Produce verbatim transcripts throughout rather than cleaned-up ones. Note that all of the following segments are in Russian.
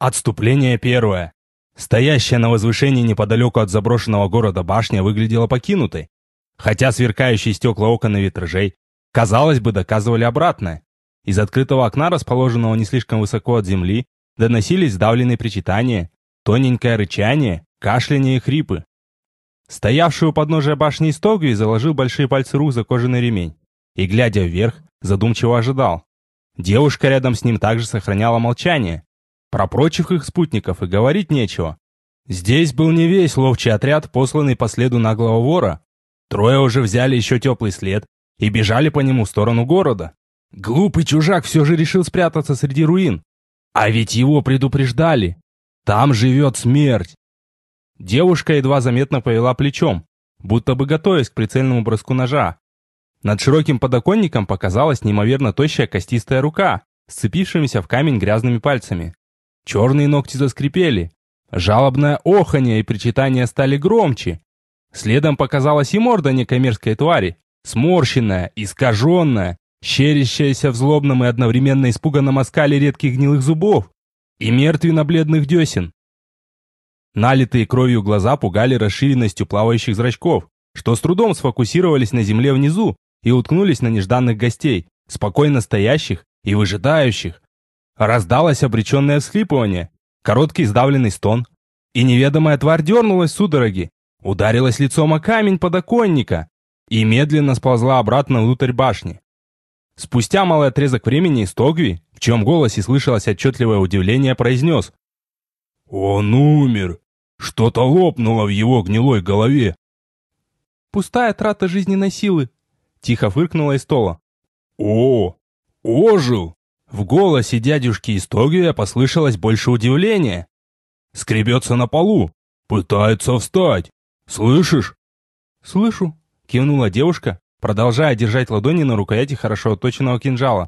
Отступление первое. Стоящая на возвышении неподалеку от заброшенного города башня выглядела покинутой, хотя сверкающие стекла окон и витражей, казалось бы, доказывали обратное. Из открытого окна, расположенного не слишком высоко от земли, доносились сдавленные причитания, тоненькое рычание, кашляние и хрипы. Стоявший у подножия башни Истогви заложил большие пальцы рук за кожаный ремень и, глядя вверх, задумчиво ожидал. Девушка рядом с ним также сохраняла молчание. Про прочих их спутников и говорить нечего. Здесь был не весь ловчий отряд, посланный по следу наглого вора. Трое уже взяли еще теплый след и бежали по нему в сторону города. Глупый чужак все же решил спрятаться среди руин. А ведь его предупреждали. Там живет смерть. Девушка едва заметно повела плечом, будто бы готовясь к прицельному броску ножа. Над широким подоконником показалась неимоверно тощая костистая рука, сцепившимися в камень грязными пальцами. Черные ногти заскрипели. Жалобное оханье и причитания стали громче. Следом показалась и морда некой мерзкой твари, сморщенная, искаженная, щерящаяся в злобном и одновременно испуганном оскале редких гнилых зубов и мертвенно-бледных десен. Налитые кровью глаза пугали расширенностью плавающих зрачков, что с трудом сфокусировались на земле внизу и уткнулись на нежданных гостей, спокойно стоящих и выжидающих. Раздалось обреченное всхлипывание, короткий сдавленный стон, и неведомая тварь дернулась в судороги, ударилась лицом о камень подоконника и медленно сползла обратно внутрь башни. Спустя малый отрезок времени Истогви, в чьем голосе слышалось отчетливое удивление, произнес: «Он умер! Что-то лопнуло в его гнилой голове!» «Пустая трата жизненной силы!» — тихо фыркнула Истола. «О, ожил!» В голосе дядюшки Истогвия послышалось больше удивления. «Скребется на полу, пытается встать. Слышишь?» «Слышу», — кивнула девушка, продолжая держать ладони на рукояти хорошо отточенного кинжала.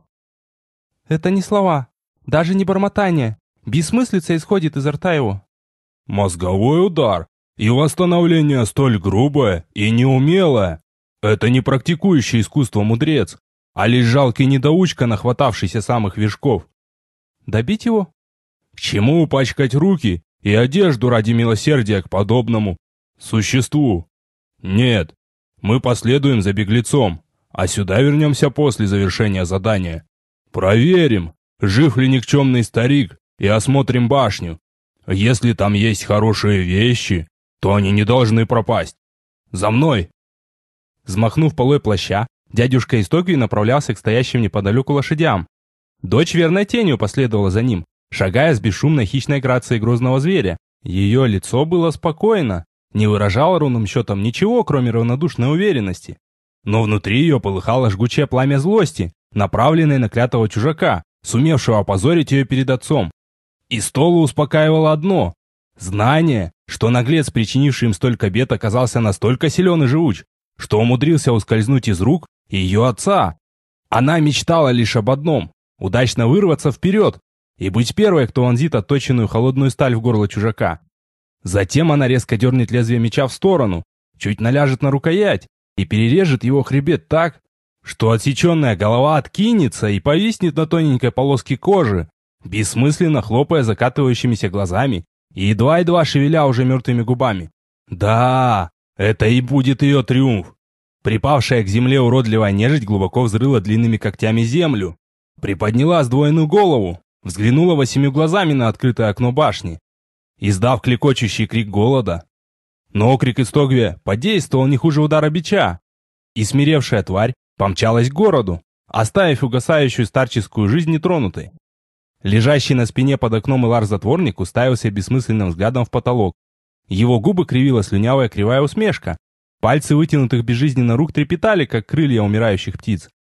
«Это не слова, даже не бормотание. Бессмыслица исходит изо рта его». «Мозговой удар, и восстановление столь грубое и неумелое. Это не практикующий искусство мудрец, а лишь жалкий недоучка, нахватавшийся самых вершков. Добить его? К чему пачкать руки и одежду ради милосердия к подобному существу? Нет, мы последуем за беглецом, а сюда вернемся после завершения задания. Проверим, жив ли никчемный старик, и осмотрим башню. Если там есть хорошие вещи, то они не должны пропасть. За мной!» Взмахнув полой плаща, дядюшка Истогви направлялся к стоящим неподалеку лошадям. Дочь верной тенью последовала за ним, шагая с бесшумной хищной грацией грозного зверя. Ее лицо было спокойно, не выражало ровным счетом ничего, кроме равнодушной уверенности. Но внутри ее полыхало жгучее пламя злости, направленное на клятого чужака, сумевшего опозорить ее перед отцом. Истолу успокаивало одно – знание, что наглец, причинивший им столько бед, оказался настолько силен и живуч, что умудрился ускользнуть из рук ее отца. Она мечтала лишь об одном – удачно вырваться вперед и быть первой, кто вонзит отточенную холодную сталь в горло чужака. Затем она резко дернет лезвие меча в сторону, чуть наляжет на рукоять и перережет его хребет так, что отсеченная голова откинется и повиснет на тоненькой полоске кожи, бессмысленно хлопая закатывающимися глазами и едва-едва шевеля уже мертвыми губами. Да, это и будет ее триумф. Припавшая к земле уродливая нежить глубоко взрыла длинными когтями землю, приподняла сдвоенную голову, взглянула восемью глазами на открытое окно башни, издав клекочущий крик голода. Но окрик Истогвия подействовал не хуже удара бича, и смиревшая тварь помчалась к городу, оставив угасающую старческую жизнь нетронутой. Лежащий на спине под окном Илар-затворник уставился бессмысленным взглядом в потолок. Его губы кривила слюнявая кривая усмешка. Пальцы вытянутых безжизненно рук трепетали, как крылья умирающих птиц.